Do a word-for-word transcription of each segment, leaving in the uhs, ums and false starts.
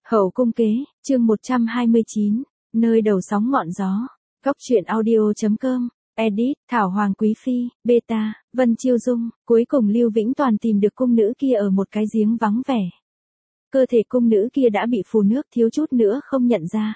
Hậu cung kế, chương một trăm hai mươi chín, nơi đầu sóng ngọn gió. Góc truyện audio.com, edit, Thảo Hoàng Quý Phi, beta, Vân Chiêu Dung. Cuối cùng Lưu Vĩnh Toàn tìm được cung nữ kia ở một cái giếng vắng vẻ. Cơ thể cung nữ kia đã bị phù nước, thiếu chút nữa không nhận ra.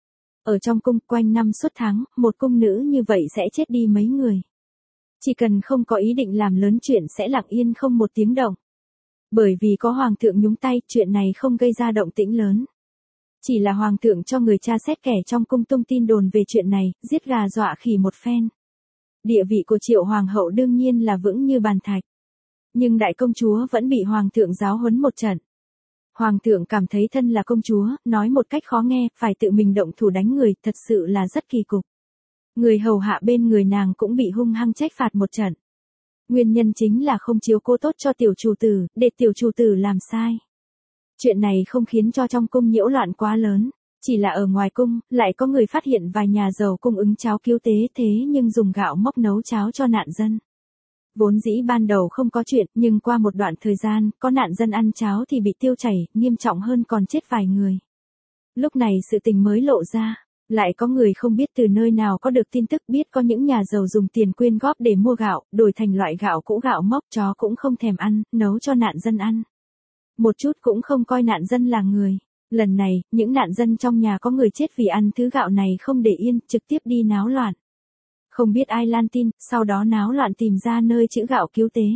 Ở trong cung quanh năm suốt tháng, một cung nữ như vậy sẽ chết đi mấy người. Chỉ cần không có ý định làm lớn chuyện sẽ lặng yên không một tiếng động. Bởi vì có hoàng thượng nhúng tay, chuyện này không gây ra động tĩnh lớn. Chỉ là hoàng thượng cho người tra xét kẻ trong cung tung tin đồn về chuyện này, giết gà dọa khỉ một phen. Địa vị của Triệu hoàng hậu đương nhiên là vững như bàn thạch. Nhưng đại công chúa vẫn bị hoàng thượng giáo huấn một trận. Hoàng thượng cảm thấy thân là công chúa, nói một cách khó nghe, phải tự mình động thủ đánh người, thật sự là rất kỳ cục. Người hầu hạ bên người nàng cũng bị hung hăng trách phạt một trận. Nguyên nhân chính là không chiếu cố tốt cho tiểu chủ tử, để tiểu chủ tử làm sai. Chuyện này không khiến cho trong cung nhiễu loạn quá lớn, chỉ là ở ngoài cung, lại có người phát hiện vài nhà giàu cung ứng cháo cứu tế thế nhưng dùng gạo mốc nấu cháo cho nạn dân. Vốn dĩ ban đầu không có chuyện, nhưng qua một đoạn thời gian, có nạn dân ăn cháo thì bị tiêu chảy, nghiêm trọng hơn còn chết vài người. Lúc này sự tình mới lộ ra. Lại có người không biết từ nơi nào có được tin tức biết có những nhà giàu dùng tiền quyên góp để mua gạo, đổi thành loại gạo cũ gạo mốc, chó cũng không thèm ăn, nấu cho nạn dân ăn. Một chút cũng không coi nạn dân là người. Lần này, những nạn dân trong nhà có người chết vì ăn thứ gạo này không để yên, trực tiếp đi náo loạn. Không biết ai lan tin, sau đó náo loạn tìm ra nơi chữ gạo cứu tế.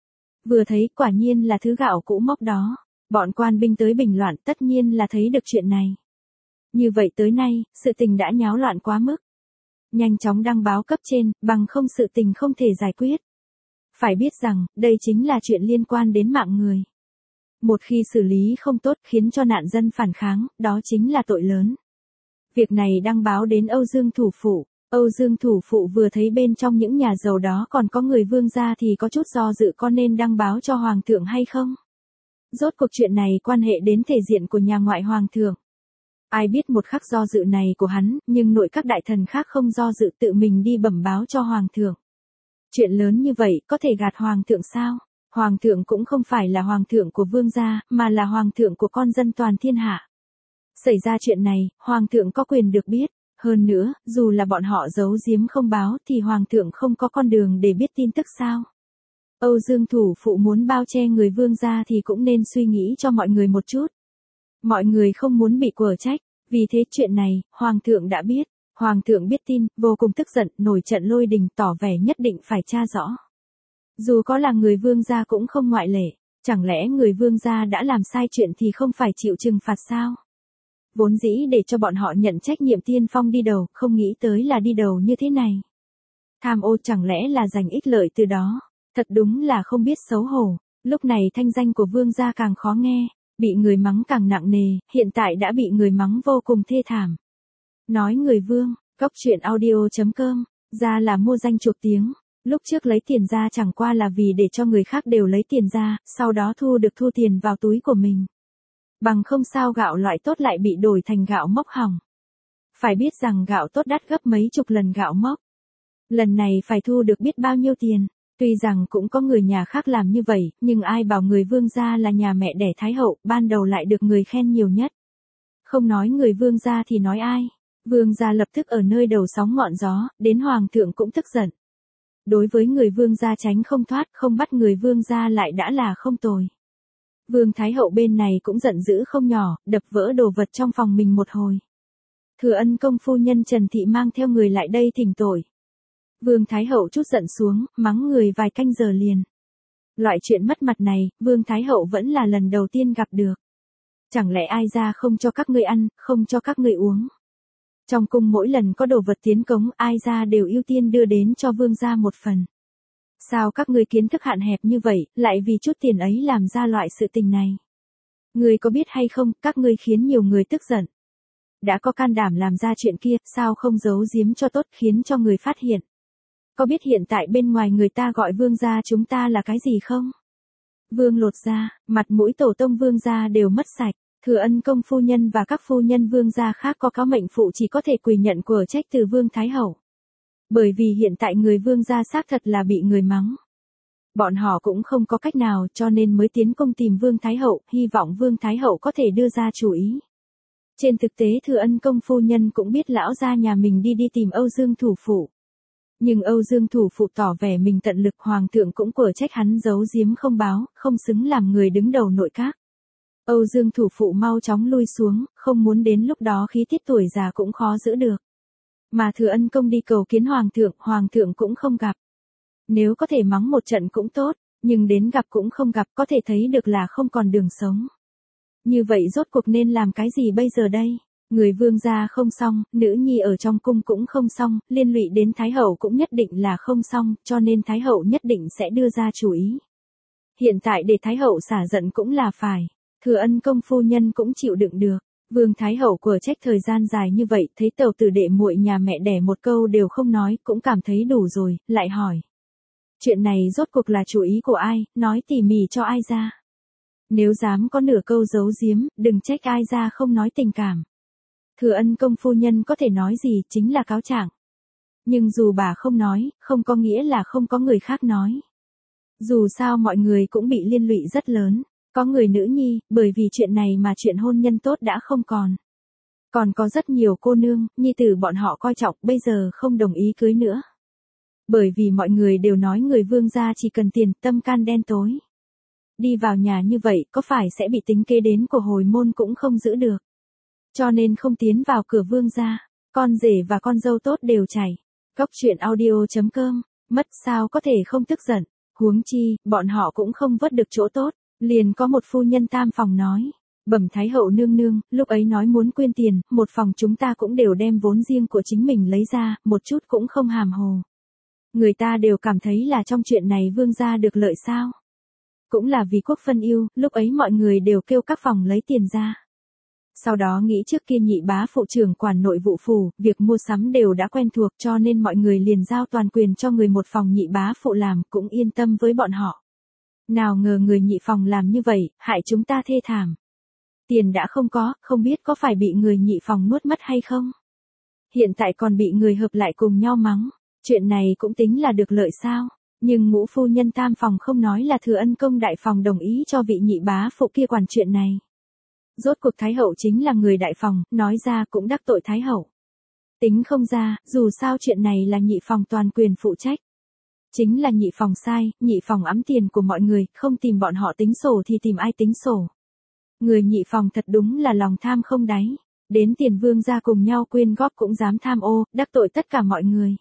Vừa thấy quả nhiên là thứ gạo cũ mốc đó. Bọn quan binh tới bình loạn tất nhiên là thấy được chuyện này. Như vậy tới nay, sự tình đã nháo loạn quá mức. Nhanh chóng đăng báo cấp trên, bằng không sự tình không thể giải quyết. Phải biết rằng, đây chính là chuyện liên quan đến mạng người. Một khi xử lý không tốt khiến cho nạn dân phản kháng, đó chính là tội lớn. Việc này đăng báo đến Âu Dương Thủ Phụ. Âu Dương Thủ Phụ vừa thấy bên trong những nhà giàu đó còn có người vương gia thì có chút do dự có nên đăng báo cho Hoàng thượng hay không. Rốt cuộc chuyện này quan hệ đến thể diện của nhà ngoại Hoàng thượng. Ai biết một khắc do dự này của hắn, nhưng nội các đại thần khác không do dự tự mình đi bẩm báo cho Hoàng thượng. Chuyện lớn như vậy có thể gạt Hoàng thượng sao? Hoàng thượng cũng không phải là Hoàng thượng của vương gia, mà là Hoàng thượng của con dân toàn thiên hạ. Xảy ra chuyện này, Hoàng thượng có quyền được biết. Hơn nữa, dù là bọn họ giấu giếm không báo thì Hoàng thượng không có con đường để biết tin tức sao? Âu Dương Thủ Phụ muốn bao che người vương gia thì cũng nên suy nghĩ cho mọi người một chút. Mọi người không muốn bị quở trách, vì thế chuyện này, Hoàng thượng đã biết. Hoàng thượng biết tin, vô cùng tức giận, nổi trận lôi đình, tỏ vẻ nhất định phải tra rõ. Dù có là người vương gia cũng không ngoại lệ, chẳng lẽ người vương gia đã làm sai chuyện thì không phải chịu trừng phạt sao? Vốn dĩ để cho bọn họ nhận trách nhiệm tiên phong đi đầu, không nghĩ tới là đi đầu như thế này. Tham ô chẳng lẽ là giành ích lợi từ đó, thật đúng là không biết xấu hổ. Lúc này thanh danh của vương gia càng khó nghe. Bị người mắng càng nặng nề, hiện tại đã bị người mắng vô cùng thê thảm. Nói người vương, góc truyện audio.com, ra là mua danh chuộc tiếng. Lúc trước lấy tiền ra chẳng qua là vì để cho người khác đều lấy tiền ra, sau đó thu được thu tiền vào túi của mình. Bằng không sao gạo loại tốt lại bị đổi thành gạo mốc hỏng. Phải biết rằng gạo tốt đắt gấp mấy chục lần gạo mốc. Lần này phải thu được biết bao nhiêu tiền. Tuy rằng cũng có người nhà khác làm như vậy, nhưng ai bảo người vương gia là nhà mẹ đẻ Thái hậu, ban đầu lại được người khen nhiều nhất. Không nói người vương gia thì nói ai. Vương gia lập tức ở nơi đầu sóng ngọn gió, đến Hoàng thượng cũng tức giận. Đối với người vương gia tránh không thoát, không bắt người vương gia lại đã là không tồi. Vương Thái hậu bên này cũng giận dữ không nhỏ, đập vỡ đồ vật trong phòng mình một hồi. Thừa Ân công phu nhân Trần Thị mang theo người lại đây thỉnh tội. Vương Thái hậu chút giận xuống, mắng người vài canh giờ liền. Loại chuyện mất mặt này, Vương Thái hậu vẫn là lần đầu tiên gặp được. Chẳng lẽ ai ra không cho các ngươi ăn, không cho các ngươi uống. Trong cung mỗi lần có đồ vật tiến cống, ai ra đều ưu tiên đưa đến cho vương gia một phần. Sao các ngươi kiến thức hạn hẹp như vậy, lại vì chút tiền ấy làm ra loại sự tình này. Ngươi có biết hay không, các ngươi khiến nhiều người tức giận. Đã có can đảm làm ra chuyện kia, sao không giấu giếm cho tốt khiến cho người phát hiện. Có biết hiện tại bên ngoài người ta gọi vương gia chúng ta là cái gì không? Vương lột da, mặt mũi tổ tông vương gia đều mất sạch. Thừa Ân công phu nhân và các phu nhân vương gia khác có cáo mệnh phụ chỉ có thể quỳ nhận của trách từ vương Thái hậu. Bởi vì hiện tại người vương gia xác thật là bị người mắng. Bọn họ cũng không có cách nào cho nên mới tiến công tìm vương Thái hậu, hy vọng vương Thái hậu có thể đưa ra chủ ý. Trên thực tế Thừa Ân công phu nhân cũng biết lão gia nhà mình đi đi tìm Âu Dương thủ phụ. Nhưng Âu Dương thủ phụ tỏ vẻ mình tận lực, hoàng thượng cũng quở trách hắn giấu giếm không báo, không xứng làm người đứng đầu nội các. Âu Dương thủ phụ mau chóng lui xuống, không muốn đến lúc đó khí tiết tuổi già cũng khó giữ được. Mà Thừa Ân công đi cầu kiến hoàng thượng, hoàng thượng cũng không gặp. Nếu có thể mắng một trận cũng tốt, nhưng đến gặp cũng không gặp, có thể thấy được là không còn đường sống. Như vậy rốt cuộc nên làm cái gì bây giờ đây? Người vương gia không xong, nữ nhi ở trong cung cũng không xong, liên lụy đến Thái hậu cũng nhất định là không xong, cho nên Thái hậu nhất định sẽ đưa ra chủ ý. Hiện tại để Thái hậu xả giận cũng là phải. Thừa Ân công phu nhân cũng chịu đựng được. Vương Thái hậu quở trách thời gian dài như vậy, thấy tẩu tử đệ muội nhà mẹ đẻ một câu đều không nói, cũng cảm thấy đủ rồi, lại hỏi. Chuyện này rốt cuộc là chủ ý của ai, nói tỉ mỉ cho ai ra. Nếu dám có nửa câu giấu giếm, đừng trách ai ra không nói tình cảm. Thừa Ân công phu nhân có thể nói gì, chính là cáo trạng. Nhưng dù bà không nói, không có nghĩa là không có người khác nói. Dù sao mọi người cũng bị liên lụy rất lớn. Có người nữ nhi, bởi vì chuyện này mà chuyện hôn nhân tốt đã không còn. Còn có rất nhiều cô nương, nhi tử bọn họ coi trọng, bây giờ không đồng ý cưới nữa. Bởi vì mọi người đều nói người vương gia chỉ cần tiền, tâm can đen tối. Đi vào nhà như vậy, có phải sẽ bị tính kế đến của hồi môn cũng không giữ được. Cho nên không tiến vào cửa vương gia, con rể và con dâu tốt đều chảy. Cốc truyện audio chấm com, mất sao có thể không tức giận, huống chi, bọn họ cũng không vớt được chỗ tốt. Liền có một phu nhân tam phòng nói, bẩm Thái hậu nương nương, lúc ấy nói muốn quyên tiền, một phòng chúng ta cũng đều đem vốn riêng của chính mình lấy ra, một chút cũng không hàm hồ. Người ta đều cảm thấy là trong chuyện này vương gia được lợi sao. Cũng là vì quốc phân ưu, lúc ấy mọi người đều kêu các phòng lấy tiền ra. Sau đó nghĩ trước kia nhị bá phụ trưởng quản nội vụ phủ, việc mua sắm đều đã quen thuộc cho nên mọi người liền giao toàn quyền cho người một phòng nhị bá phụ làm, cũng yên tâm với bọn họ. Nào ngờ người nhị phòng làm như vậy, hại chúng ta thê thảm. Tiền đã không có, không biết có phải bị người nhị phòng nuốt mất hay không. Hiện tại còn bị người hợp lại cùng nhau mắng. Chuyện này cũng tính là được lợi sao. Nhưng ngũ phu nhân tam phòng không nói là Thừa Ân công đại phòng đồng ý cho vị nhị bá phụ kia quản chuyện này. Rốt cuộc Thái hậu chính là người đại phòng, nói ra cũng đắc tội Thái hậu. Tính không ra, dù sao chuyện này là nhị phòng toàn quyền phụ trách. Chính là nhị phòng sai, nhị phòng ẵm tiền của mọi người, không tìm bọn họ tính sổ thì tìm ai tính sổ. Người nhị phòng thật đúng là lòng tham không đáy. Đến tiền vương gia cùng nhau quyên góp cũng dám tham ô, đắc tội tất cả mọi người.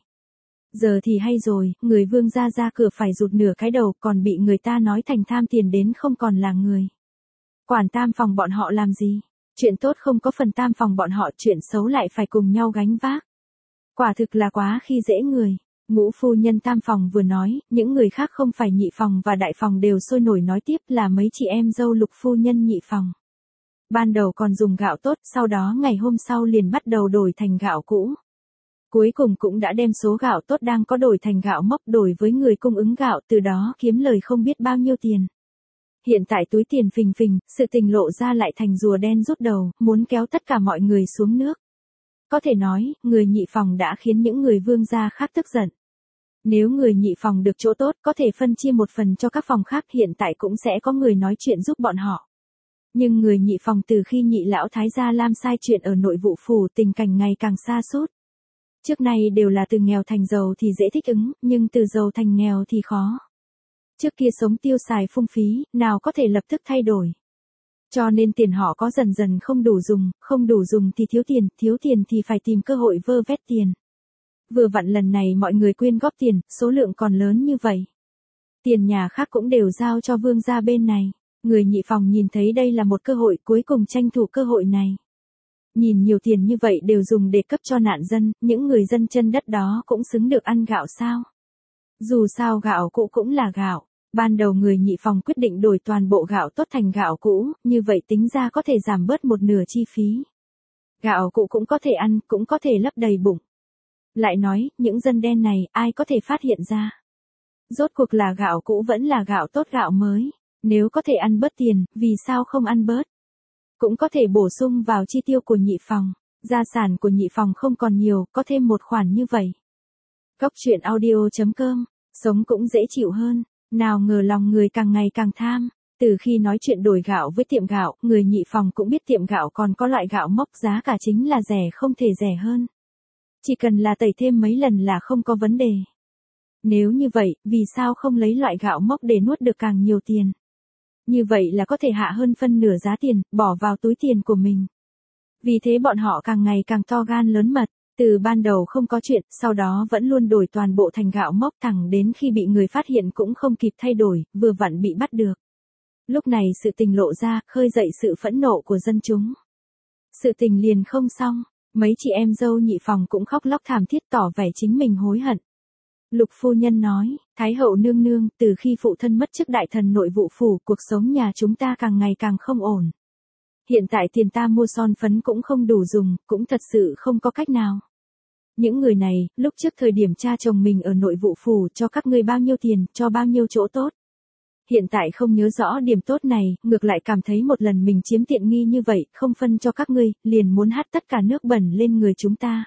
Giờ thì hay rồi, người vương gia ra cửa phải rụt nửa cái đầu, còn bị người ta nói thành tham tiền đến không còn là người. Quản tam phòng bọn họ làm gì? Chuyện tốt không có phần tam phòng bọn họ, chuyện xấu lại phải cùng nhau gánh vác. Quả thực là quá khi dễ người. Ngũ phu nhân tam phòng vừa nói, những người khác không phải nhị phòng và đại phòng đều sôi nổi nói tiếp là mấy chị em dâu lục phu nhân nhị phòng. Ban đầu còn dùng gạo tốt, sau đó ngày hôm sau liền bắt đầu đổi thành gạo cũ. Cuối cùng cũng đã đem số gạo tốt đang có đổi thành gạo mốc, đổi với người cung ứng gạo, từ đó kiếm lời không biết bao nhiêu tiền. Hiện tại túi tiền phình phình, sự tình lộ ra lại thành rùa đen rút đầu, muốn kéo tất cả mọi người xuống nước. Có thể nói, người nhị phòng đã khiến những người vương gia khác tức giận. Nếu người nhị phòng được chỗ tốt, có thể phân chia một phần cho các phòng khác, hiện tại cũng sẽ có người nói chuyện giúp bọn họ. Nhưng người nhị phòng từ khi nhị lão thái gia Lam sai chuyện ở nội vụ phủ, tình cảnh ngày càng xa sút. Trước nay đều là từ nghèo thành giàu thì dễ thích ứng, nhưng từ giàu thành nghèo thì khó. Trước kia sống tiêu xài phung phí, nào có thể lập tức thay đổi. Cho nên tiền họ có dần dần không đủ dùng, không đủ dùng thì thiếu tiền, thiếu tiền thì phải tìm cơ hội vơ vét tiền. Vừa vặn lần này mọi người quyên góp tiền, số lượng còn lớn như vậy. Tiền nhà khác cũng đều giao cho vương gia bên này. Người nhị phòng nhìn thấy đây là một cơ hội, cuối cùng tranh thủ cơ hội này. Nhìn nhiều tiền như vậy đều dùng để cấp cho nạn dân, những người dân chân đất đó cũng xứng được ăn gạo sao. Dù sao gạo cũ cũng là gạo. Ban đầu người nhị phòng quyết định đổi toàn bộ gạo tốt thành gạo cũ, như vậy tính ra có thể giảm bớt một nửa chi phí. Gạo cũ cũng có thể ăn, cũng có thể lấp đầy bụng. Lại nói, những dân đen này, ai có thể phát hiện ra? Rốt cuộc là gạo cũ vẫn là gạo tốt gạo mới. Nếu có thể ăn bớt tiền, vì sao không ăn bớt? Cũng có thể bổ sung vào chi tiêu của nhị phòng. Gia sản của nhị phòng không còn nhiều, có thêm một khoản như vậy. Cốc truyện audio chấm com, sống cũng dễ chịu hơn. Nào ngờ lòng người càng ngày càng tham. Từ khi nói chuyện đổi gạo với tiệm gạo, người nhị phòng cũng biết tiệm gạo còn có loại gạo mốc giá cả chính là rẻ không thể rẻ hơn. Chỉ cần là tẩy thêm mấy lần là không có vấn đề. Nếu như vậy, vì sao không lấy loại gạo mốc để nuốt được càng nhiều tiền? Như vậy là có thể hạ hơn phân nửa giá tiền, bỏ vào túi tiền của mình. Vì thế bọn họ càng ngày càng to gan lớn mật. Từ ban đầu không có chuyện, sau đó vẫn luôn đổi toàn bộ thành gạo mốc, thẳng đến khi bị người phát hiện cũng không kịp thay đổi, vừa vặn bị bắt được. Lúc này sự tình lộ ra, khơi dậy sự phẫn nộ của dân chúng. Sự tình liền không xong, mấy chị em dâu nhị phòng cũng khóc lóc thảm thiết tỏ vẻ chính mình hối hận. Lục phu nhân nói, Thái hậu nương nương, từ khi phụ thân mất chức đại thần nội vụ phủ, cuộc sống nhà chúng ta càng ngày càng không ổn. Hiện tại tiền ta mua son phấn cũng không đủ dùng, cũng thật sự không có cách nào. Những người này, lúc trước thời điểm cha chồng mình ở nội vụ phủ cho các ngươi bao nhiêu tiền, cho bao nhiêu chỗ tốt. Hiện tại không nhớ rõ điểm tốt này, ngược lại cảm thấy một lần mình chiếm tiện nghi như vậy, không phân cho các ngươi, liền muốn hắt tất cả nước bẩn lên người chúng ta.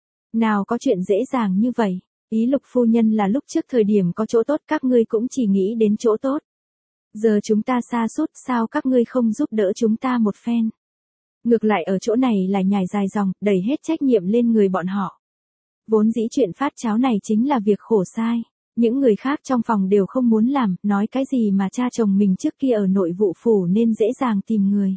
Nào có chuyện dễ dàng như vậy, ý Lục phu nhân là lúc trước thời điểm có chỗ tốt các ngươi cũng chỉ nghĩ đến chỗ tốt. Giờ chúng ta sa sút, sao các ngươi không giúp đỡ chúng ta một phen? Ngược lại ở chỗ này là nhài dài dòng, đẩy hết trách nhiệm lên người bọn họ. Vốn dĩ chuyện phát cháo này chính là việc khổ sai. Những người khác trong phòng đều không muốn làm, nói cái gì mà cha chồng mình trước kia ở nội vụ phủ nên dễ dàng tìm người.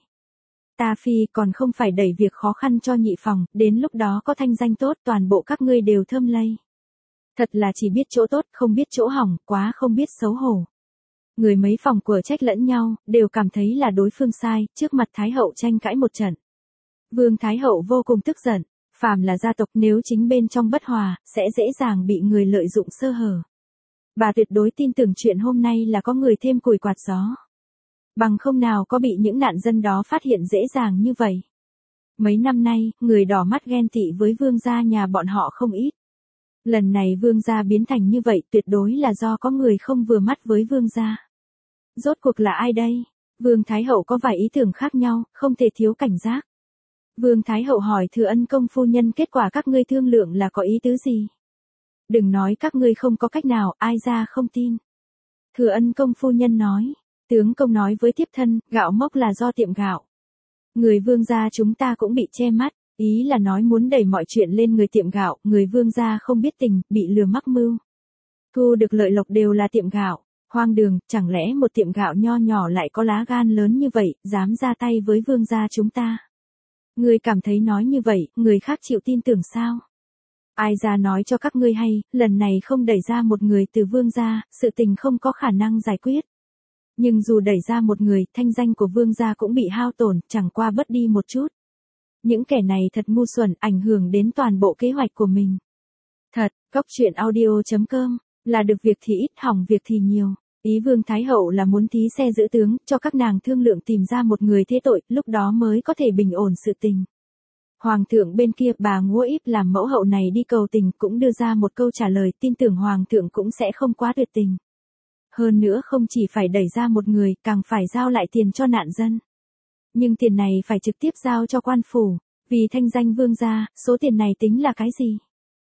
Ta phi còn không phải đẩy việc khó khăn cho nhị phòng, đến lúc đó có thanh danh tốt toàn bộ các ngươi đều thơm lây. Thật là chỉ biết chỗ tốt, không biết chỗ hỏng, quá không biết xấu hổ. Người mấy phòng của trách lẫn nhau, đều cảm thấy là đối phương sai, trước mặt Thái hậu tranh cãi một trận. Vương Thái hậu vô cùng tức giận, phàm là gia tộc nếu chính bên trong bất hòa, sẽ dễ dàng bị người lợi dụng sơ hở. Bà tuyệt đối tin tưởng chuyện hôm nay là có người thêm củi quạt gió. Bằng không nào có bị những nạn dân đó phát hiện dễ dàng như vậy. Mấy năm nay, người đỏ mắt ghen tị với vương gia nhà bọn họ không ít. Lần này vương gia biến thành như vậy tuyệt đối là do có người không vừa mắt với vương gia. Rốt cuộc là ai đây? Vương Thái hậu có vài ý tưởng khác nhau, không thể thiếu cảnh giác. Vương Thái hậu hỏi Thừa Ân công phu nhân kết quả các ngươi thương lượng là có ý tứ gì? Đừng nói các ngươi không có cách nào, ai ra không tin. Thừa Ân công phu nhân nói, tướng công nói với tiếp thân, gạo mốc là do tiệm gạo. Người vương gia chúng ta cũng bị che mắt, ý là nói muốn đẩy mọi chuyện lên người tiệm gạo, người vương gia không biết tình, bị lừa mắc mưu. Thu được lợi lộc đều là tiệm gạo, hoang đường, chẳng lẽ một tiệm gạo nho nhỏ lại có lá gan lớn như vậy, dám ra tay với vương gia chúng ta. Người cảm thấy nói như vậy, người khác chịu tin tưởng sao? Ai ra nói cho các ngươi hay, lần này không đẩy ra một người từ vương gia, sự tình không có khả năng giải quyết. Nhưng dù đẩy ra một người, thanh danh của vương gia cũng bị hao tổn, chẳng qua bớt đi một chút. Những kẻ này thật ngu xuẩn, ảnh hưởng đến toàn bộ kế hoạch của mình. Thật, Cốc truyện audio chấm com, là được việc thì ít, hỏng việc thì nhiều. Ý Vương Thái hậu là muốn thí xe giữ tướng, cho các nàng thương lượng tìm ra một người thế tội, lúc đó mới có thể bình ổn sự tình. Hoàng thượng bên kia, bà Ngũ Íp làm mẫu hậu này đi cầu tình cũng đưa ra một câu trả lời, tin tưởng Hoàng thượng cũng sẽ không quá tuyệt tình. Hơn nữa không chỉ phải đẩy ra một người, càng phải giao lại tiền cho nạn dân. Nhưng tiền này phải trực tiếp giao cho quan phủ, vì thanh danh vương gia, số tiền này tính là cái gì?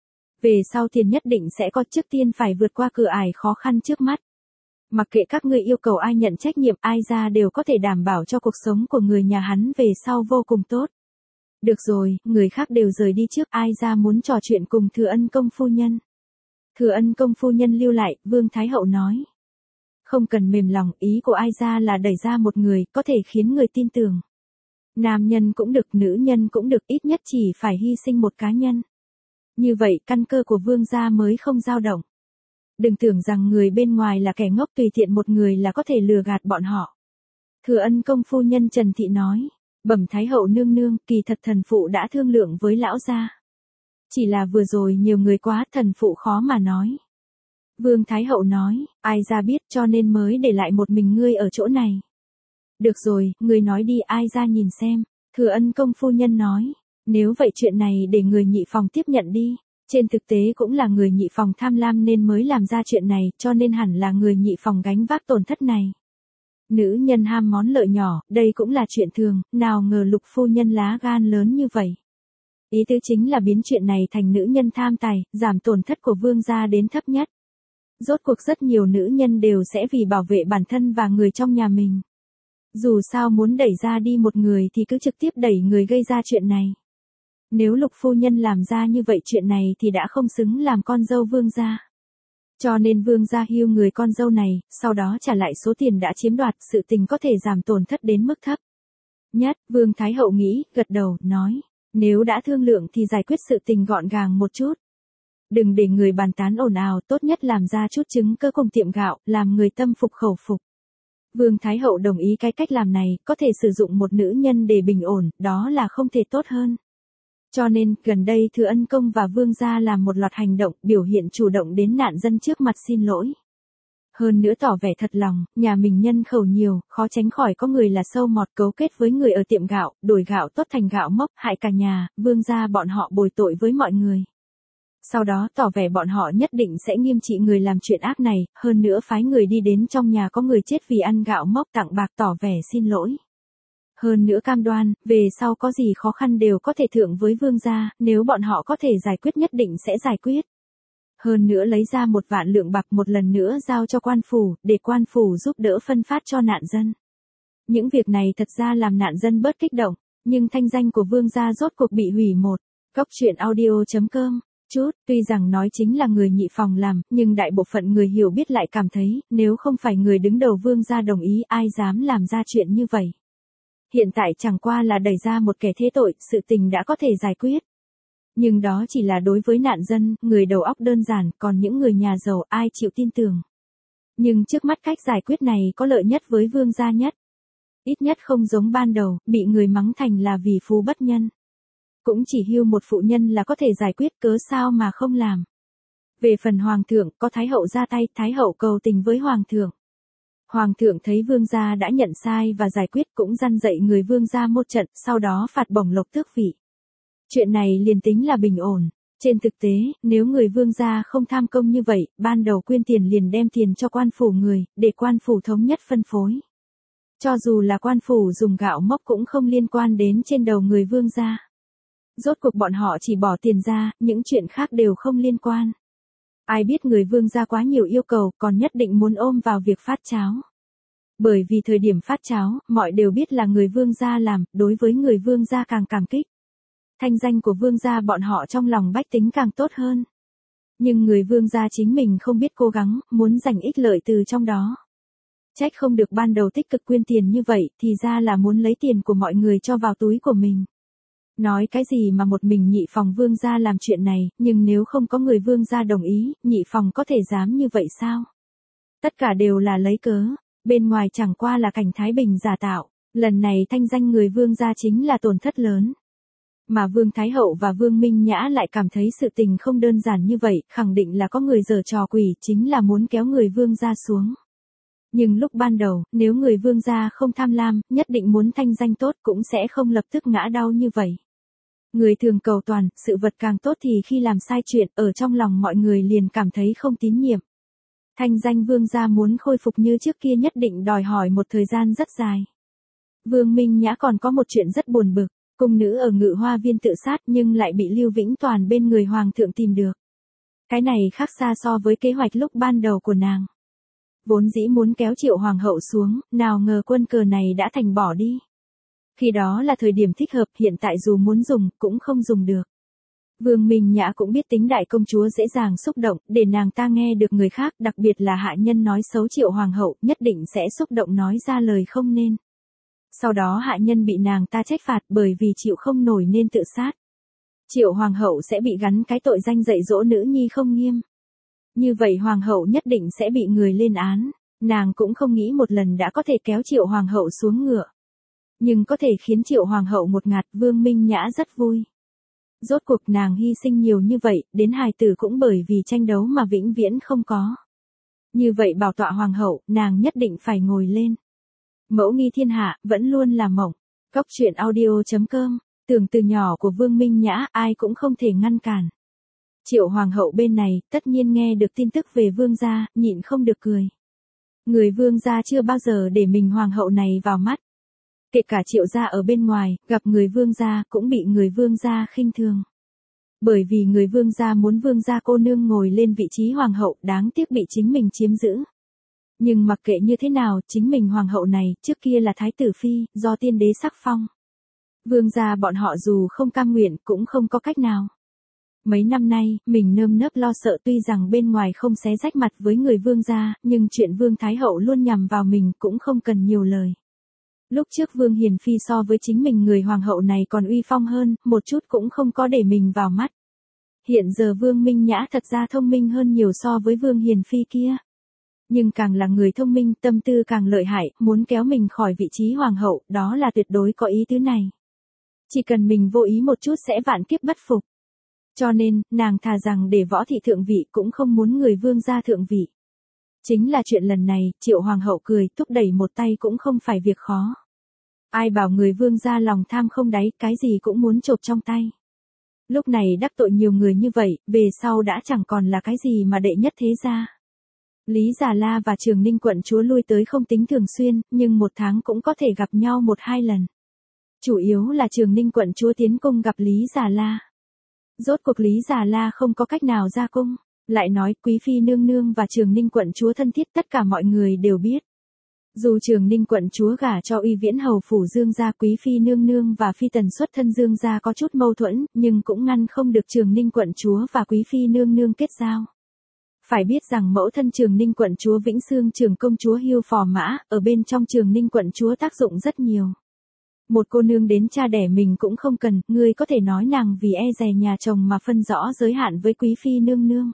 Về sau tiền nhất định sẽ có, trước tiên phải vượt qua cửa ải khó khăn trước mắt. Mặc kệ các ngươi yêu cầu ai nhận trách nhiệm, ai ra đều có thể đảm bảo cho cuộc sống của người nhà hắn về sau vô cùng tốt. Được rồi, người khác đều rời đi trước, ai ra muốn trò chuyện cùng Thừa Ân công phu nhân. Thừa Ân công phu nhân lưu lại, Vương Thái hậu nói. Không cần mềm lòng, ý của ai ra là đẩy ra một người, có thể khiến người tin tưởng. Nam nhân cũng được, nữ nhân cũng được, ít nhất chỉ phải hy sinh một cá nhân. Như vậy, căn cơ của vương gia mới không dao động. Đừng tưởng rằng người bên ngoài là kẻ ngốc, tùy tiện một người là có thể lừa gạt bọn họ. Thừa Ân công phu nhân Trần Thị nói, bẩm Thái hậu nương nương, kỳ thật thần phụ đã thương lượng với lão gia. Chỉ là vừa rồi nhiều người quá, thần phụ khó mà nói. Vương Thái hậu nói, ai ra biết cho nên mới để lại một mình ngươi ở chỗ này. Được rồi, ngươi nói đi, ai ra nhìn xem. Thừa Ân công phu nhân nói, nếu vậy chuyện này để người nhị phòng tiếp nhận đi. Trên thực tế cũng là người nhị phòng tham lam nên mới làm ra chuyện này, cho nên hẳn là người nhị phòng gánh vác tổn thất này. Nữ nhân ham món lợi nhỏ, đây cũng là chuyện thường, nào ngờ Lục phu nhân lá gan lớn như vậy. Ý tứ chính là biến chuyện này thành nữ nhân tham tài, giảm tổn thất của vương gia đến thấp nhất. Rốt cuộc rất nhiều nữ nhân đều sẽ vì bảo vệ bản thân và người trong nhà mình. Dù sao muốn đẩy ra đi một người thì cứ trực tiếp đẩy người gây ra chuyện này. Nếu Lục phu nhân làm ra như vậy chuyện này thì đã không xứng làm con dâu vương gia. Cho nên vương gia hưu người con dâu này, sau đó trả lại số tiền đã chiếm đoạt, sự tình có thể giảm tổn thất đến mức thấp nhất. Vương Thái Hậu nghĩ, gật đầu, nói, nếu đã thương lượng thì giải quyết sự tình gọn gàng một chút. Đừng để người bàn tán ồn ào, tốt nhất làm ra chút chứng cơ cùng tiệm gạo, làm người tâm phục khẩu phục. Vương Thái Hậu đồng ý cái cách làm này, có thể sử dụng một nữ nhân để bình ổn, đó là không thể tốt hơn. Cho nên, gần đây Thừa Ân Công và Vương gia làm một loạt hành động, biểu hiện chủ động đến nạn dân trước mặt xin lỗi. Hơn nữa tỏ vẻ thật lòng, nhà mình nhân khẩu nhiều, khó tránh khỏi có người là sâu mọt cấu kết với người ở tiệm gạo, đổi gạo tốt thành gạo mốc, hại cả nhà, Vương gia bọn họ bồi tội với mọi người. Sau đó tỏ vẻ bọn họ nhất định sẽ nghiêm trị người làm chuyện ác này, hơn nữa phái người đi đến trong nhà có người chết vì ăn gạo mốc tặng bạc tỏ vẻ xin lỗi. Hơn nữa cam đoan, về sau có gì khó khăn đều có thể thượng với vương gia, nếu bọn họ có thể giải quyết nhất định sẽ giải quyết. Hơn nữa lấy ra một vạn lượng bạc một lần nữa giao cho quan phủ, để quan phủ giúp đỡ phân phát cho nạn dân. Những việc này thật ra làm nạn dân bớt kích động, nhưng thanh danh của vương gia rốt cuộc bị hủy một. Cóc truyện audio chấm com Chút, tuy rằng nói chính là người nhị phòng làm, nhưng đại bộ phận người hiểu biết lại cảm thấy, nếu không phải người đứng đầu vương gia đồng ý, ai dám làm ra chuyện như vậy. Hiện tại chẳng qua là đẩy ra một kẻ thế tội, sự tình đã có thể giải quyết. Nhưng đó chỉ là đối với nạn dân, người đầu óc đơn giản, còn những người nhà giàu ai chịu tin tưởng. Nhưng trước mắt cách giải quyết này có lợi nhất với vương gia nhất. Ít nhất không giống ban đầu, bị người mắng thành là vì phú bất nhân. Cũng chỉ hưu một phụ nhân là có thể giải quyết, cớ sao mà không làm. Về phần hoàng thượng, có thái hậu ra tay, thái hậu cầu tình với hoàng thượng. Hoàng thượng thấy vương gia đã nhận sai và giải quyết, cũng răn dạy người vương gia một trận, sau đó phạt bổng lộc tước vị. Chuyện này liền tính là bình ổn. Trên thực tế, nếu người vương gia không tham công như vậy, ban đầu quyên tiền liền đem tiền cho quan phủ người, để quan phủ thống nhất phân phối. Cho dù là quan phủ dùng gạo mốc cũng không liên quan đến trên đầu người vương gia. Rốt cuộc bọn họ chỉ bỏ tiền ra, những chuyện khác đều không liên quan. Ai biết người vương gia quá nhiều yêu cầu, còn nhất định muốn ôm vào việc phát cháo. Bởi vì thời điểm phát cháo, mọi đều biết là người vương gia làm, đối với người vương gia càng cảm kích. Thanh danh của vương gia bọn họ trong lòng bách tính càng tốt hơn. Nhưng người vương gia chính mình không biết cố gắng, muốn giành ích lợi từ trong đó. Trách không được ban đầu tích cực quyên tiền như vậy, thì ra là muốn lấy tiền của mọi người cho vào túi của mình. Nói cái gì mà một mình nhị phòng vương gia làm chuyện này, nhưng nếu không có người vương gia đồng ý, nhị phòng có thể dám như vậy sao? Tất cả đều là lấy cớ, bên ngoài chẳng qua là cảnh thái bình giả tạo, lần này thanh danh người vương gia chính là tổn thất lớn. Mà Vương Thái Hậu và Vương Minh Nhã lại cảm thấy sự tình không đơn giản như vậy, khẳng định là có người giở trò quỷ, chính là muốn kéo người vương gia xuống. Nhưng lúc ban đầu, nếu người vương gia không tham lam, nhất định muốn thanh danh tốt cũng sẽ không lập tức ngã đau như vậy. Người thường cầu toàn, sự vật càng tốt thì khi làm sai chuyện, ở trong lòng mọi người liền cảm thấy không tín nhiệm. Thanh danh vương gia muốn khôi phục như trước kia nhất định đòi hỏi một thời gian rất dài. Vương Minh Nhã còn có một chuyện rất buồn bực, cung nữ ở Ngự Hoa Viên tự sát nhưng lại bị Lưu Vĩnh Toàn bên người hoàng thượng tìm được. Cái này khác xa so với kế hoạch lúc ban đầu của nàng. Vốn dĩ muốn kéo Triệu hoàng hậu xuống, nào ngờ quân cờ này đã thành bỏ đi. Khi đó là thời điểm thích hợp, hiện tại dù muốn dùng, cũng không dùng được. Vương Minh Nhã cũng biết tính đại công chúa dễ dàng xúc động, để nàng ta nghe được người khác, đặc biệt là hạ nhân nói xấu Triệu hoàng hậu, nhất định sẽ xúc động nói ra lời không nên. Sau đó hạ nhân bị nàng ta trách phạt bởi vì chịu không nổi nên tự sát. Triệu hoàng hậu sẽ bị gắn cái tội danh dạy dỗ nữ nhi không nghiêm. Như vậy hoàng hậu nhất định sẽ bị người lên án, nàng cũng không nghĩ một lần đã có thể kéo Triệu hoàng hậu xuống ngựa. Nhưng có thể khiến Triệu hoàng hậu một ngạt, Vương Minh Nhã rất vui. Rốt cuộc nàng hy sinh nhiều như vậy, đến hài tử cũng bởi vì tranh đấu mà vĩnh viễn không có. Như vậy bảo tọa hoàng hậu, nàng nhất định phải ngồi lên. Mẫu nghi thiên hạ, vẫn luôn là mộng. Cóc truyện audio chấm com, tưởng từ nhỏ của Vương Minh Nhã, ai cũng không thể ngăn cản. Triệu hoàng hậu bên này, tất nhiên nghe được tin tức về vương gia, nhịn không được cười. Người vương gia chưa bao giờ để mình hoàng hậu này vào mắt. Kể cả Triệu gia ở bên ngoài, gặp người vương gia, cũng bị người vương gia khinh thường. Bởi vì người vương gia muốn vương gia cô nương ngồi lên vị trí hoàng hậu, đáng tiếc bị chính mình chiếm giữ. Nhưng mặc kệ như thế nào, chính mình hoàng hậu này, trước kia là thái tử phi, do tiên đế sắc phong. Vương gia bọn họ dù không cam nguyện cũng không có cách nào. Mấy năm nay, mình nơm nớp lo sợ tuy rằng bên ngoài không xé rách mặt với người vương gia, nhưng chuyện vương thái hậu luôn nhằm vào mình cũng không cần nhiều lời. Lúc trước vương hiền phi so với chính mình người hoàng hậu này còn uy phong hơn, một chút cũng không có để mình vào mắt. Hiện giờ vương Minh Nhã thật ra thông minh hơn nhiều so với vương hiền phi kia. Nhưng càng là người thông minh, tâm tư càng lợi hại, muốn kéo mình khỏi vị trí hoàng hậu, đó là tuyệt đối có ý tứ này. Chỉ cần mình vô ý một chút sẽ vạn kiếp bất phục. Cho nên, nàng thà rằng để võ thị thượng vị cũng không muốn người vương gia thượng vị. Chính là chuyện lần này, Triệu hoàng hậu cười, thúc đẩy một tay cũng không phải việc khó. Ai bảo người vương gia lòng tham không đáy, cái gì cũng muốn chộp trong tay. Lúc này đắc tội nhiều người như vậy, về sau đã chẳng còn là cái gì mà đệ nhất thế gia. Lý Già La và Trường Ninh quận chúa lui tới không tính thường xuyên, nhưng một tháng cũng có thể gặp nhau một hai lần. Chủ yếu là Trường Ninh quận chúa tiến cung gặp Lý Già La. Rốt cuộc Lý Già La không có cách nào ra cung, lại nói Quý Phi nương nương và Trường Ninh quận chúa thân thiết tất cả mọi người đều biết. Dù Trường Ninh quận chúa gả cho Uy Viễn hầu phủ Dương gia, Quý Phi nương nương và Phi tần xuất thân Dương gia có chút mâu thuẫn, nhưng cũng ngăn không được Trường Ninh quận chúa và Quý Phi nương nương kết giao. Phải biết rằng mẫu thân Trường Ninh quận chúa Vĩnh Xương Trường công chúa Hưu Phò Mã, ở bên trong Trường Ninh quận chúa tác dụng rất nhiều. Một cô nương đến cha đẻ mình cũng không cần, ngươi có thể nói nàng vì e dè nhà chồng mà phân rõ giới hạn với Quý Phi nương nương.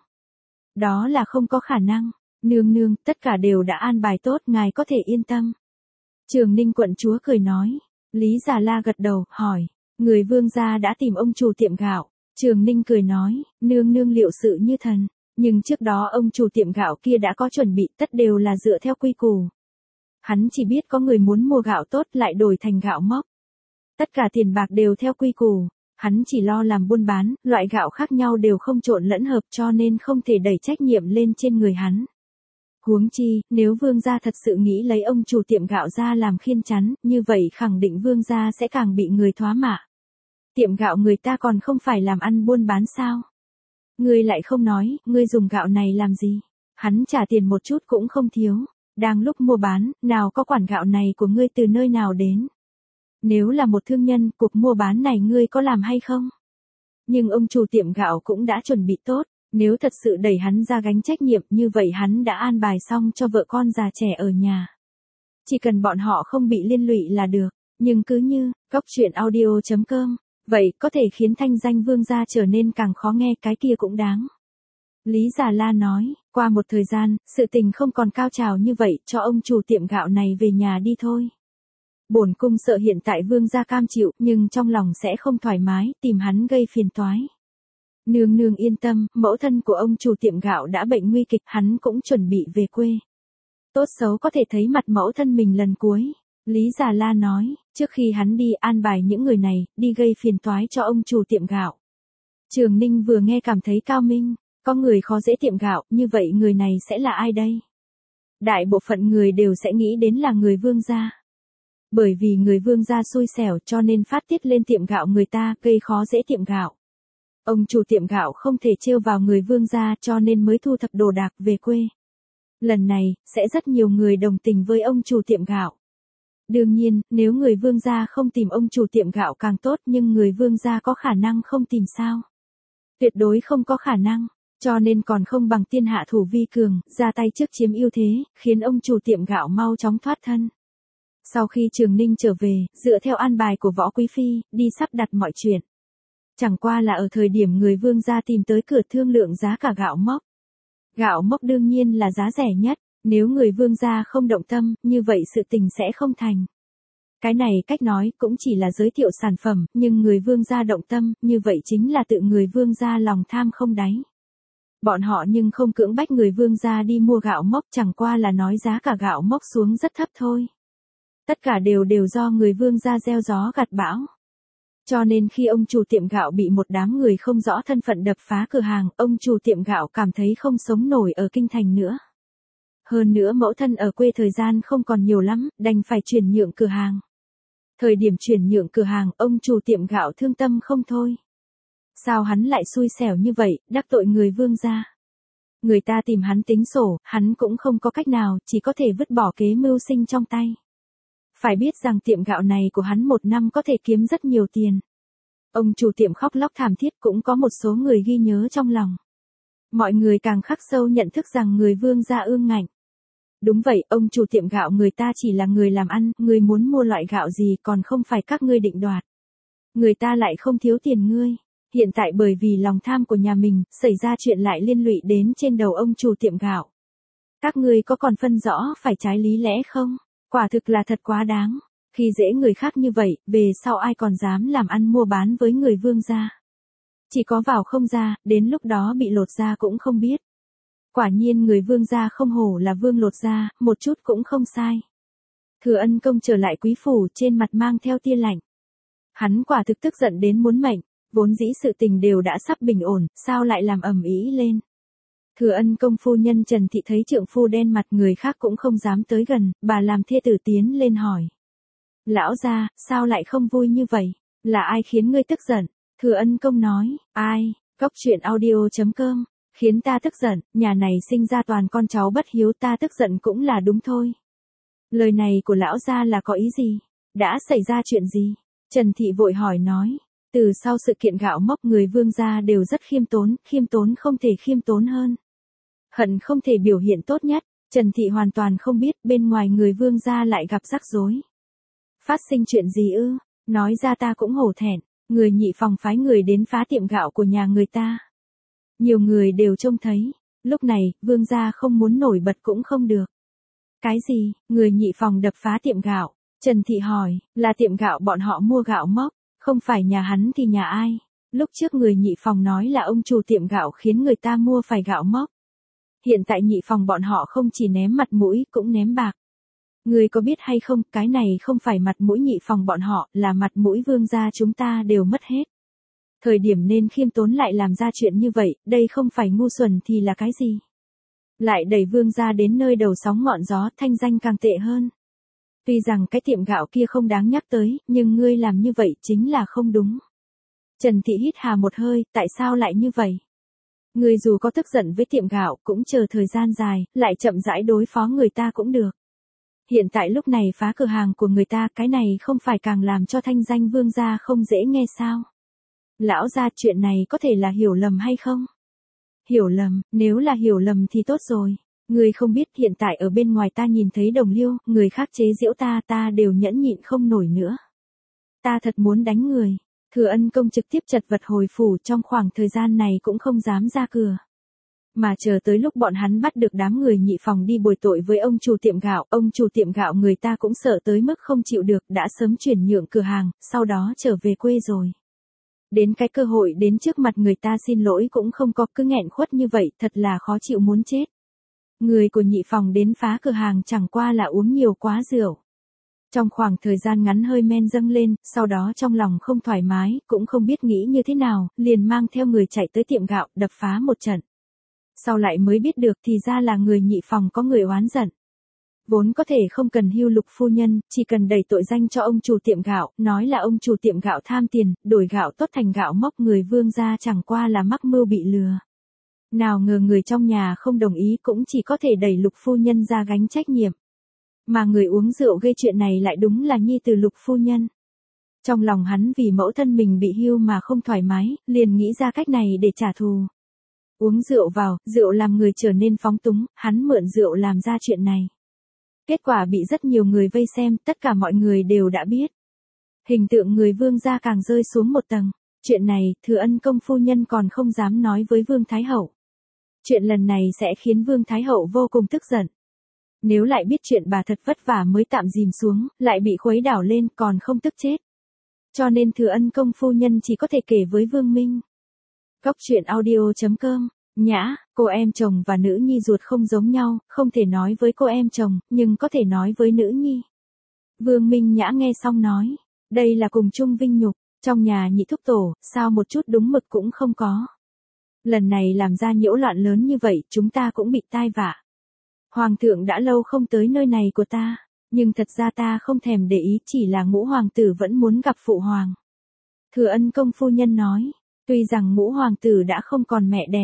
Đó là không có khả năng. Nương nương, tất cả đều đã an bài tốt, ngài có thể yên tâm. Trường Ninh quận chúa cười nói. Lý Già La gật đầu, hỏi. Người vương gia đã tìm ông chủ tiệm gạo. Trường Ninh cười nói, nương nương liệu sự như thần. Nhưng trước đó ông chủ tiệm gạo kia đã có chuẩn bị, tất đều là dựa theo quy củ. Hắn chỉ biết có người muốn mua gạo tốt lại đổi thành gạo mốc. Tất cả tiền bạc đều theo quy củ. Hắn chỉ lo làm buôn bán, loại gạo khác nhau đều không trộn lẫn hợp cho nên không thể đẩy trách nhiệm lên trên người hắn. Huống chi, nếu vương gia thật sự nghĩ lấy ông chủ tiệm gạo ra làm khiên chắn, như vậy khẳng định vương gia sẽ càng bị người thoá mạ. Tiệm gạo người ta còn không phải làm ăn buôn bán sao? Ngươi lại không nói, ngươi dùng gạo này làm gì? Hắn trả tiền một chút cũng không thiếu. Đang lúc mua bán, nào có quản gạo này của ngươi từ nơi nào đến? Nếu là một thương nhân, cuộc mua bán này ngươi có làm hay không? Nhưng ông chủ tiệm gạo cũng đã chuẩn bị tốt. Nếu thật sự đẩy hắn ra gánh trách nhiệm như vậy hắn đã an bài xong cho vợ con già trẻ ở nhà. Chỉ cần bọn họ không bị liên lụy là được. Nhưng cứ như, cóc truyện audio chấm com, vậy có thể khiến thanh danh vương gia trở nên càng khó nghe, cái kia cũng đáng. Lý Già La nói, qua một thời gian, sự tình không còn cao trào như vậy, cho ông chủ tiệm gạo này về nhà đi thôi. Bổn cung sợ hiện tại vương gia cam chịu, nhưng trong lòng sẽ không thoải mái, tìm hắn gây phiền toái. Nương nương yên tâm, mẫu thân của ông chủ tiệm gạo đã bệnh nguy kịch, hắn cũng chuẩn bị về quê. Tốt xấu có thể thấy mặt mẫu thân mình lần cuối. Lý Già La nói, trước khi hắn đi an bài những người này, đi gây phiền toái cho ông chủ tiệm gạo. Trường Ninh vừa nghe cảm thấy cao minh, có người khó dễ tiệm gạo, như vậy người này sẽ là ai đây? Đại bộ phận người đều sẽ nghĩ đến là người vương gia. Bởi vì người vương gia xui xẻo cho nên phát tiết lên tiệm gạo người ta, gây khó dễ tiệm gạo. Ông chủ tiệm gạo không thể trêu vào người vương gia cho nên mới thu thập đồ đạc về quê. Lần này, sẽ rất nhiều người đồng tình với ông chủ tiệm gạo. Đương nhiên, nếu người vương gia không tìm ông chủ tiệm gạo càng tốt, nhưng người vương gia có khả năng không tìm sao? Tuyệt đối không có khả năng, cho nên còn không bằng tiên hạ thủ vi cường, ra tay trước chiếm ưu thế, khiến ông chủ tiệm gạo mau chóng thoát thân. Sau khi Trường Ninh trở về, dựa theo an bài của Võ Quý Phi, đi sắp đặt mọi chuyện. Chẳng qua là ở thời điểm người vương gia tìm tới cửa thương lượng giá cả gạo mốc. Gạo mốc đương nhiên là giá rẻ nhất, nếu người vương gia không động tâm, như vậy sự tình sẽ không thành. Cái này cách nói cũng chỉ là giới thiệu sản phẩm, nhưng người vương gia động tâm, như vậy chính là tự người vương gia lòng tham không đáy. Bọn họ nhưng không cưỡng bách người vương gia đi mua gạo mốc, chẳng qua là nói giá cả gạo mốc xuống rất thấp thôi. Tất cả đều đều do người vương gia gieo gió gặt bão. Cho nên khi ông chủ tiệm gạo bị một đám người không rõ thân phận đập phá cửa hàng, ông chủ tiệm gạo cảm thấy không sống nổi ở kinh thành nữa. Hơn nữa mẫu thân ở quê thời gian không còn nhiều lắm, đành phải chuyển nhượng cửa hàng. Thời điểm chuyển nhượng cửa hàng, ông chủ tiệm gạo thương tâm không thôi. Sao hắn lại xui xẻo như vậy, đắc tội người vương gia? Người ta tìm hắn tính sổ, hắn cũng không có cách nào, chỉ có thể vứt bỏ kế mưu sinh trong tay. Phải biết rằng tiệm gạo này của hắn một năm có thể kiếm rất nhiều tiền. Ông chủ tiệm khóc lóc thảm thiết, cũng có một số người ghi nhớ trong lòng. Mọi người càng khắc sâu nhận thức rằng người Vương gia ương ngạnh. Đúng vậy, ông chủ tiệm gạo người ta chỉ là người làm ăn, người muốn mua loại gạo gì còn không phải các ngươi định đoạt. Người ta lại không thiếu tiền ngươi. Hiện tại bởi vì lòng tham của nhà mình, xảy ra chuyện lại liên lụy đến trên đầu ông chủ tiệm gạo. Các ngươi có còn phân rõ phải trái lý lẽ không? Quả thực là thật quá đáng. Khi dễ người khác như vậy, về sau ai còn dám làm ăn mua bán với người Vương gia. Chỉ có vào không ra, đến lúc đó bị lột da cũng không biết. Quả nhiên người Vương gia không hổ là vương lột da, một chút cũng không sai. Thừa Ân Công trở lại quý phủ, trên mặt mang theo tia lạnh. Hắn quả thực tức giận đến muốn mệnh, vốn dĩ sự tình đều đã sắp bình ổn, sao lại làm ầm ĩ lên. Thừa Ân Công phu nhân Trần Thị thấy trượng phu đen mặt, người khác cũng không dám tới gần, bà làm thê tử tiến lên hỏi. Lão gia, sao lại không vui như vậy? Là ai khiến ngươi tức giận? Thừa Ân Công nói, ai? Cốc truyện audio chấm com, khiến ta tức giận, nhà này sinh ra toàn con cháu bất hiếu, ta tức giận cũng là đúng thôi. Lời này của lão gia là có ý gì? Đã xảy ra chuyện gì? Trần Thị vội hỏi nói, từ sau sự kiện gạo mốc người Vương gia đều rất khiêm tốn, khiêm tốn không thể khiêm tốn hơn. Hận không thể biểu hiện tốt nhất, Trần Thị hoàn toàn không biết bên ngoài người Vương gia lại gặp rắc rối. Phát sinh chuyện gì ư? Nói ra ta cũng hổ thẹn, người nhị phòng phái người đến phá tiệm gạo của nhà người ta. Nhiều người đều trông thấy, lúc này, Vương gia không muốn nổi bật cũng không được. Cái gì, người nhị phòng đập phá tiệm gạo? Trần Thị hỏi, là tiệm gạo bọn họ mua gạo mốc, không phải nhà hắn thì nhà ai? Lúc trước người nhị phòng nói là ông chủ tiệm gạo khiến người ta mua phải gạo mốc. Hiện tại nhị phòng bọn họ không chỉ ném mặt mũi cũng ném bạc. Người có biết hay không, cái này không phải mặt mũi nhị phòng bọn họ, là mặt mũi Vương gia chúng ta đều mất hết. Thời điểm nên khiêm tốn lại làm ra chuyện như vậy, đây không phải ngu xuẩn thì là cái gì? Lại đẩy Vương gia đến nơi đầu sóng ngọn gió, thanh danh càng tệ hơn. Tuy rằng cái tiệm gạo kia không đáng nhắc tới, nhưng ngươi làm như vậy chính là không đúng. Trần Thị hít hà một hơi, tại sao lại như vậy? Ngươi dù có tức giận với tiệm gạo, cũng chờ thời gian dài, lại chậm rãi đối phó người ta cũng được. Hiện tại lúc này phá cửa hàng của người ta, cái này không phải càng làm cho thanh danh Vương gia không dễ nghe sao? Lão gia, chuyện này có thể là hiểu lầm hay không? Hiểu lầm, nếu là hiểu lầm thì tốt rồi. Người không biết hiện tại ở bên ngoài ta nhìn thấy đồng liêu, người khác chế giễu ta, ta đều nhẫn nhịn không nổi nữa. Ta thật muốn đánh người. Thừa Ân Công trực tiếp chật vật hồi phủ, trong khoảng thời gian này cũng không dám ra cửa. Mà chờ tới lúc bọn hắn bắt được đám người nhị phòng đi bồi tội với ông chủ tiệm gạo, ông chủ tiệm gạo người ta cũng sợ tới mức không chịu được, đã sớm chuyển nhượng cửa hàng, sau đó trở về quê rồi. Đến cái cơ hội đến trước mặt người ta xin lỗi cũng không có, cứ nghẹn khuất như vậy, thật là khó chịu muốn chết. Người của nhị phòng đến phá cửa hàng chẳng qua là uống nhiều quá rượu. Trong khoảng thời gian ngắn hơi men dâng lên, sau đó trong lòng không thoải mái, cũng không biết nghĩ như thế nào, liền mang theo người chạy tới tiệm gạo, đập phá một trận. Sau lại mới biết được thì ra là người nhị phòng có người oán giận. Vốn có thể không cần hưu Lục phu nhân, chỉ cần đẩy tội danh cho ông chủ tiệm gạo, nói là ông chủ tiệm gạo tham tiền, đổi gạo tốt thành gạo mốc, người Vương gia chẳng qua là mắc mưu bị lừa. Nào ngờ người trong nhà không đồng ý, cũng chỉ có thể đẩy Lục phu nhân ra gánh trách nhiệm. Mà người uống rượu gây chuyện này lại đúng là nhi từ Lục phu nhân. Trong lòng hắn vì mẫu thân mình bị hưu mà không thoải mái, liền nghĩ ra cách này để trả thù. Uống rượu vào, rượu làm người trở nên phóng túng, hắn mượn rượu làm ra chuyện này. Kết quả bị rất nhiều người vây xem, tất cả mọi người đều đã biết. Hình tượng người Vương gia càng rơi xuống một tầng. Chuyện này, Thừa Ân Công phu nhân còn không dám nói với Vương Thái Hậu. Chuyện lần này sẽ khiến Vương Thái Hậu vô cùng tức giận. Nếu lại biết chuyện bà thật vất vả mới tạm dìm xuống, lại bị khuấy đảo lên còn không tức chết. Cho nên Thừa Ân Công phu nhân chỉ có thể kể với Vương Minh. Cốc truyện audio chấm com. Nhã, cô em chồng và nữ nhi ruột không giống nhau, không thể nói với cô em chồng, nhưng có thể nói với nữ nhi. Vương Minh Nhã nghe xong nói, đây là cùng chung vinh nhục, trong nhà nhị thúc tổ, sao một chút đúng mực cũng không có. Lần này làm ra nhiễu loạn lớn như vậy, chúng ta cũng bị tai vạ. Hoàng thượng đã lâu không tới nơi này của ta, nhưng thật ra ta không thèm để ý, chỉ là ngũ hoàng tử vẫn muốn gặp phụ hoàng. Thừa Ân Công phu nhân nói, tuy rằng ngũ hoàng tử đã không còn mẹ đẻ,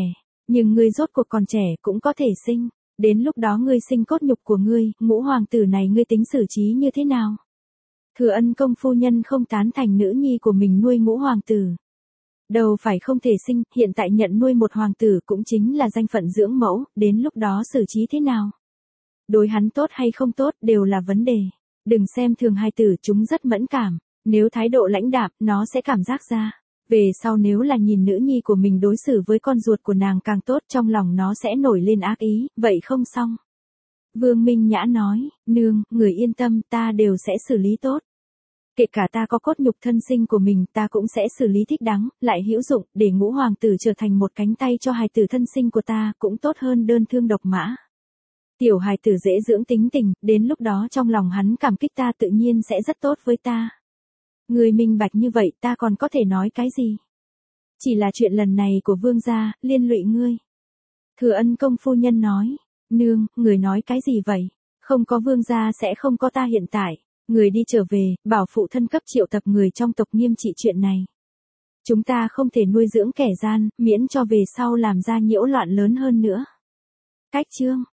Nhưng ngươi rốt cuộc còn trẻ cũng có thể sinh. Đến lúc đó ngươi sinh cốt nhục của ngươi, ngũ hoàng tử này ngươi tính xử trí như thế nào? Thừa Ân công phu nhân không tán thành nữ nhi của mình nuôi ngũ hoàng tử. Đâu phải không thể sinh, hiện tại nhận nuôi một hoàng tử cũng chính là danh phận dưỡng mẫu, đến lúc đó xử trí thế nào? Đối hắn tốt hay không tốt đều là vấn đề. Đừng xem thường hài tử, chúng rất mẫn cảm. Nếu thái độ lãnh đạm, nó sẽ cảm giác ra. Về sau nếu là nhìn nữ nhi của mình đối xử với con ruột của nàng càng tốt, trong lòng nó sẽ nổi lên ác ý, vậy không xong. Vương Minh Nhã nói, nương, người yên tâm, ta đều sẽ xử lý tốt. Kể cả ta có cốt nhục thân sinh của mình, ta cũng sẽ xử lý thích đáng, lại hữu dụng, để ngũ hoàng tử trở thành một cánh tay cho hài tử thân sinh của ta, cũng tốt hơn đơn thương độc mã. Tiểu hài tử dễ dưỡng tính tình, đến lúc đó trong lòng hắn cảm kích ta tự nhiên sẽ rất tốt với ta. Người minh bạch như vậy ta còn có thể nói cái gì? Chỉ là chuyện lần này của vương gia, liên lụy ngươi. Thừa Ân công phu nhân nói, nương, người nói cái gì vậy? Không có vương gia sẽ không có ta hiện tại. Người đi trở về, bảo phụ thân cấp triệu tập người trong tộc nghiêm trị chuyện này. Chúng ta không thể nuôi dưỡng kẻ gian, miễn cho về sau làm ra nhiễu loạn lớn hơn nữa. Cách chương